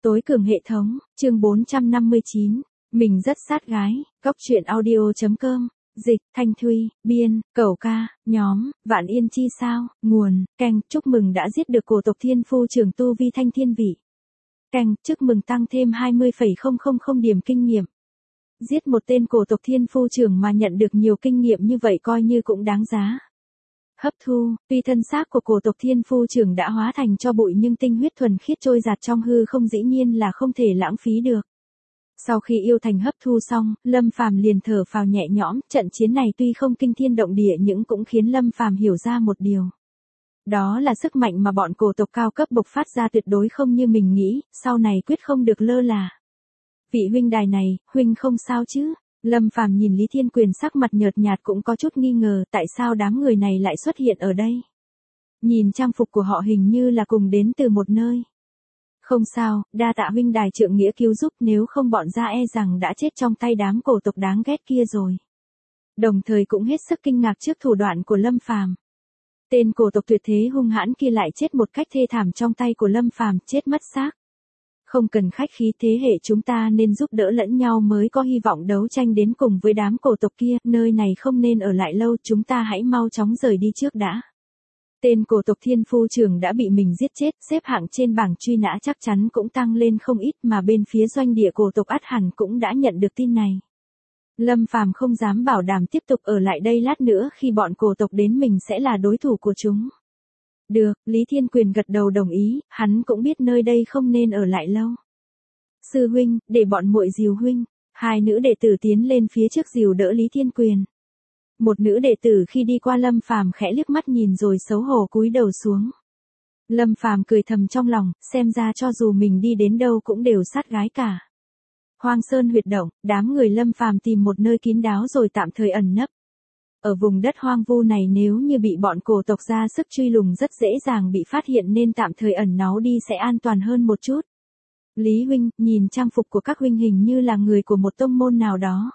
Tối cường hệ thống, chương 459, mình rất sát gái, góc truyện audio.com, dịch, Thanh Thuy, biên, Cẩu Ca, nhóm, Vạn Yên Chi sao, nguồn, canh, chúc mừng đã giết được cổ tộc thiên phu trưởng tu vi thanh thiên vị. Canh, chúc mừng tăng thêm 20,000 điểm kinh nghiệm. Giết một tên cổ tộc thiên phu trưởng mà nhận được nhiều kinh nghiệm như vậy coi như cũng đáng giá. Hấp thu, tuy thân xác của cổ tộc thiên phu trưởng đã hóa thành cho bụi nhưng tinh huyết thuần khiết trôi giạt trong hư không dĩ nhiên là không thể lãng phí được. Sau khi yêu thành hấp thu xong, Lâm Phàm liền thở phào nhẹ nhõm, trận chiến này tuy không kinh thiên động địa nhưng cũng khiến Lâm Phàm hiểu ra một điều. Đó là sức mạnh mà bọn cổ tộc cao cấp bộc phát ra tuyệt đối không như mình nghĩ, sau này quyết không được lơ là. Vị huynh đài này, huynh không sao chứ? Lâm Phàm nhìn Lý Thiên Quyền sắc mặt nhợt nhạt cũng có chút nghi ngờ tại sao đám người này lại xuất hiện ở đây. Nhìn trang phục của họ hình như là cùng đến từ một nơi. Không sao, đa tạ huynh đài trượng nghĩa cứu giúp, nếu không bọn gia e rằng đã chết trong tay đám cổ tộc đáng ghét kia rồi. Đồng thời cũng hết sức kinh ngạc trước thủ đoạn của Lâm Phàm. Tên cổ tộc tuyệt thế hung hãn kia lại chết một cách thê thảm trong tay của Lâm Phàm, chết mất xác. Không cần khách khí, thế hệ chúng ta nên giúp đỡ lẫn nhau mới có hy vọng đấu tranh đến cùng với đám cổ tộc kia, nơi này không nên ở lại lâu, chúng ta hãy mau chóng rời đi trước đã. Tên cổ tộc thiên phu trưởng đã bị mình giết chết, xếp hạng trên bảng truy nã chắc chắn cũng tăng lên không ít mà bên phía doanh địa cổ tộc ắt hẳn cũng đã nhận được tin này. Lâm Phàm không dám bảo đảm tiếp tục ở lại đây lát nữa khi bọn cổ tộc đến mình sẽ là đối thủ của chúng. Được, Lý Thiên Quyền gật đầu đồng ý, hắn cũng biết nơi đây không nên ở lại lâu. Sư huynh, để bọn muội dìu huynh. Hai nữ đệ tử tiến lên phía trước dìu đỡ Lý Thiên Quyền. Một nữ đệ tử khi đi qua Lâm Phàm khẽ liếc mắt nhìn rồi xấu hổ cúi đầu xuống. Lâm Phàm cười thầm trong lòng, xem ra cho dù mình đi đến đâu cũng đều sát gái cả. Hoang Sơn huyệt động, đám người Lâm Phàm tìm một nơi kín đáo rồi tạm thời ẩn nấp. Ở vùng đất hoang vu này nếu như bị bọn cổ tộc ra sức truy lùng rất dễ dàng bị phát hiện nên tạm thời ẩn náu đi sẽ an toàn hơn một chút. Lý huynh, nhìn trang phục của các huynh hình như là người của một tông môn nào đó.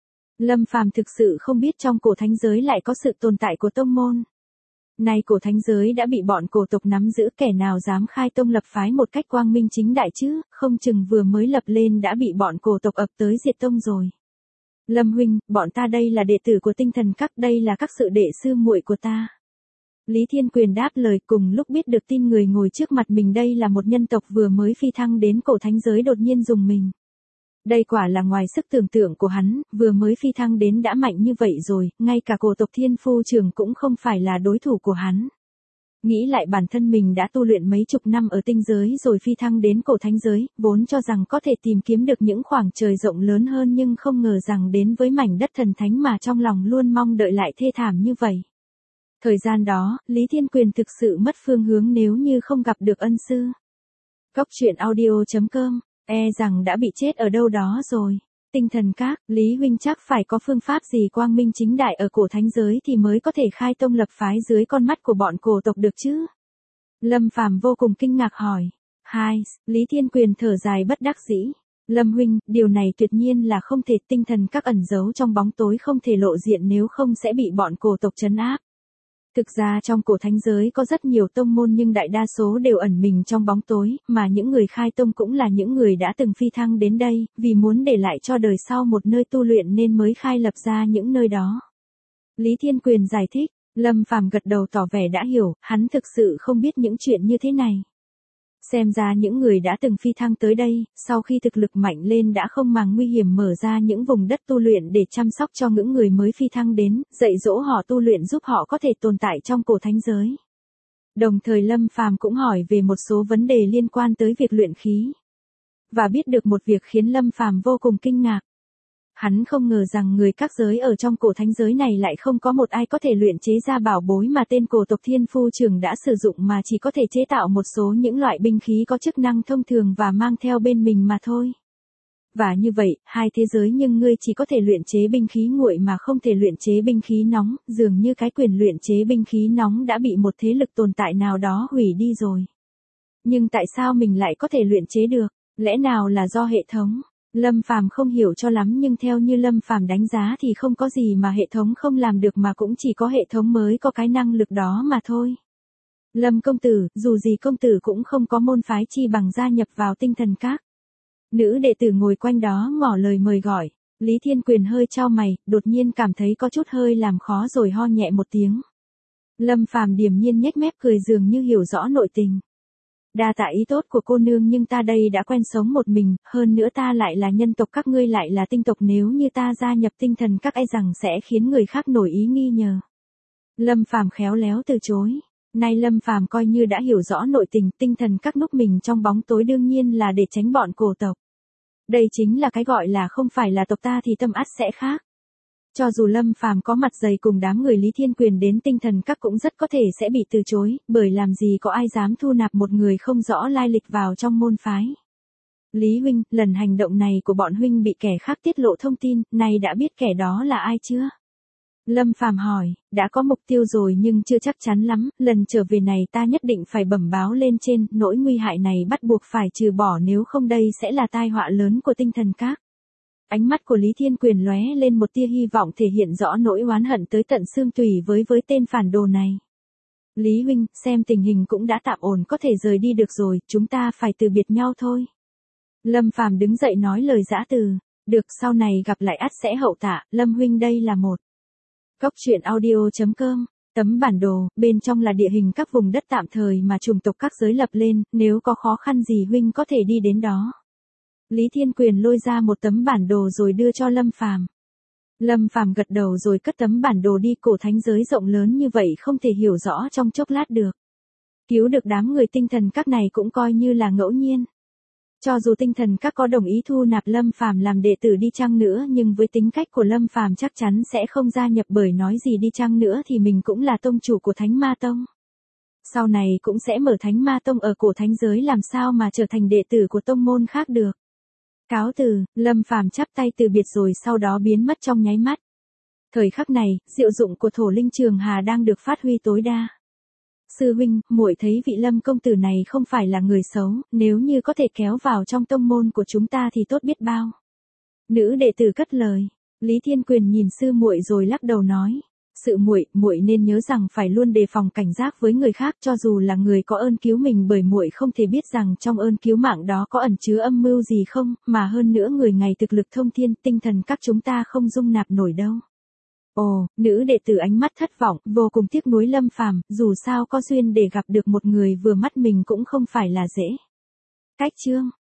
Lâm Phàm thực sự không biết trong cổ thánh giới lại có sự tồn tại của tông môn. Nay cổ thánh giới đã bị bọn cổ tộc nắm giữ, kẻ nào dám khai tông lập phái một cách quang minh chính đại chứ, không chừng vừa mới lập lên đã bị bọn cổ tộc ập tới diệt tông rồi. Lâm huynh, bọn ta đây là đệ tử của Tinh Thần Các, đây là các sự đệ sư muội của ta. Lý Thiên Quyền đáp lời, cùng lúc biết được tin người ngồi trước mặt mình đây là một nhân tộc vừa mới phi thăng đến cổ thánh giới đột nhiên dùng mình. Đây quả là ngoài sức tưởng tượng của hắn, vừa mới phi thăng đến đã mạnh như vậy rồi, ngay cả cổ tộc thiên phu trưởng cũng không phải là đối thủ của hắn. Nghĩ lại bản thân mình đã tu luyện mấy chục năm ở tinh giới rồi phi thăng đến cổ thánh giới, vốn cho rằng có thể tìm kiếm được những khoảng trời rộng lớn hơn nhưng không ngờ rằng đến với mảnh đất thần thánh mà trong lòng luôn mong đợi lại thê thảm như vậy. Thời gian đó, Lý Thiên Quyền thực sự mất phương hướng nếu như không gặp được ân sư. Góc truyện audio.com, e rằng đã bị chết ở đâu đó rồi. Tinh Thần Các, Lý huynh chắc phải có phương pháp gì quang minh chính đại ở cổ thánh giới thì mới có thể khai tông lập phái dưới con mắt của bọn cổ tộc được chứ? Lâm Phàm vô cùng kinh ngạc hỏi. Hai, Lý Thiên Quyền thở dài bất đắc dĩ. Lâm huynh, điều này tuyệt nhiên là không thể, Tinh Thần Các ẩn giấu trong bóng tối không thể lộ diện nếu không sẽ bị bọn cổ tộc trấn áp. Thực ra trong cổ thánh giới có rất nhiều tông môn nhưng đại đa số đều ẩn mình trong bóng tối, mà những người khai tông cũng là những người đã từng phi thăng đến đây, vì muốn để lại cho đời sau một nơi tu luyện nên mới khai lập ra những nơi đó. Lý Thiên Quyền giải thích, Lâm Phàm gật đầu tỏ vẻ đã hiểu, hắn thực sự không biết những chuyện như thế này. Xem ra những người đã từng phi thăng tới đây, sau khi thực lực mạnh lên đã không màng nguy hiểm mở ra những vùng đất tu luyện để chăm sóc cho những người mới phi thăng đến, dạy dỗ họ tu luyện giúp họ có thể tồn tại trong cổ thánh giới. Đồng thời Lâm Phàm cũng hỏi về một số vấn đề liên quan tới việc luyện khí. Và biết được một việc khiến Lâm Phàm vô cùng kinh ngạc. Hắn không ngờ rằng người các giới ở trong cổ thánh giới này lại không có một ai có thể luyện chế ra bảo bối mà tên cổ tộc thiên phu trưởng đã sử dụng mà chỉ có thể chế tạo một số những loại binh khí có chức năng thông thường và mang theo bên mình mà thôi. Và như vậy, hai thế giới nhưng ngươi chỉ có thể luyện chế binh khí nguội mà không thể luyện chế binh khí nóng, dường như cái quyền luyện chế binh khí nóng đã bị một thế lực tồn tại nào đó hủy đi rồi. Nhưng tại sao mình lại có thể luyện chế được? Lẽ nào là do hệ thống? Lâm Phàm không hiểu cho lắm nhưng theo như Lâm Phàm đánh giá thì không có gì mà hệ thống không làm được mà cũng chỉ có hệ thống mới có cái năng lực đó mà thôi. Lâm công tử, dù gì công tử cũng không có môn phái chi bằng gia nhập vào tinh thần các. Nữ đệ tử ngồi quanh đó ngỏ lời mời gọi. Lý Thiên Quyền hơi chau mày, đột nhiên cảm thấy có chút hơi làm khó rồi ho nhẹ một tiếng. Lâm Phàm điềm nhiên nhếch mép cười dường như hiểu rõ nội tình. Đa tạ ý tốt của cô nương nhưng ta đây đã quen sống một mình, hơn nữa ta lại là nhân tộc các ngươi lại là tinh tộc, nếu như ta gia nhập tinh thần các e rằng sẽ khiến người khác nổi ý nghi ngờ. Lâm Phàm khéo léo từ chối. Nay Lâm Phàm coi như đã hiểu rõ nội tình, tinh thần các núp mình trong bóng tối đương nhiên là để tránh bọn cổ tộc. Đây chính là cái gọi là không phải là tộc ta thì tâm ắt sẽ khác. Cho dù Lâm Phàm có mặt dày cùng đám người Lý Thiên Quyền đến tinh thần các cũng rất có thể sẽ bị từ chối, bởi làm gì có ai dám thu nạp một người không rõ lai lịch vào trong môn phái. Lý huynh, lần hành động này của bọn huynh bị kẻ khác tiết lộ thông tin, nay đã biết kẻ đó là ai chưa? Lâm Phàm hỏi, đã có mục tiêu rồi nhưng chưa chắc chắn lắm, lần trở về này ta nhất định phải bẩm báo lên trên, nỗi nguy hại này bắt buộc phải trừ bỏ nếu không đây sẽ là tai họa lớn của tinh thần các. Ánh mắt của Lý Thiên Quyền lóe lên một tia hy vọng thể hiện rõ nỗi oán hận tới tận xương tủy với tên phản đồ này. Lý huynh, xem tình hình cũng đã tạm ổn có thể rời đi được rồi, chúng ta phải từ biệt nhau thôi. Lâm Phàm đứng dậy nói lời giã từ, được sau này gặp lại ắt sẽ hậu tạ, Lâm huynh đây là một. Cốc truyện audio.com, tấm bản đồ, bên trong là địa hình các vùng đất tạm thời mà chủng tộc các giới lập lên, nếu có khó khăn gì huynh có thể đi đến đó. Lý Thiên Quyền lôi ra một tấm bản đồ rồi đưa cho Lâm Phàm. Lâm Phàm gật đầu rồi cất tấm bản đồ đi, cổ thánh giới rộng lớn như vậy không thể hiểu rõ trong chốc lát được. Cứu được đám người tinh thần các này cũng coi như là ngẫu nhiên. Cho dù tinh thần các có đồng ý thu nạp Lâm Phàm làm đệ tử đi chăng nữa nhưng với tính cách của Lâm Phàm chắc chắn sẽ không gia nhập, bởi nói gì đi chăng nữa thì mình cũng là tông chủ của Thánh Ma Tông. Sau này cũng sẽ mở Thánh Ma Tông ở cổ thánh giới, làm sao mà trở thành đệ tử của tông môn khác được. Cáo từ, Lâm Phàm chắp tay từ biệt rồi sau đó biến mất trong nháy mắt. Thời khắc này, diệu dụng của Thổ Linh Trường Hà đang được phát huy tối đa. Sư huynh, muội thấy vị Lâm công tử này không phải là người xấu, nếu như có thể kéo vào trong tông môn của chúng ta thì tốt biết bao. Nữ đệ tử cất lời. Lý Thiên Quyền nhìn sư muội rồi lắc đầu nói, sự muội nên nhớ rằng phải luôn đề phòng cảnh giác với người khác, cho dù là người có ơn cứu mình, bởi muội không thể biết rằng trong ơn cứu mạng đó có ẩn chứa âm mưu gì không, mà hơn nữa người ngày thực lực thông thiên, tinh thần các chúng ta không dung nạp nổi đâu. Ồ, nữ đệ tử ánh mắt thất vọng, vô cùng tiếc nuối Lâm Phàm, dù sao có duyên để gặp được một người vừa mắt mình cũng không phải là dễ. Cách chương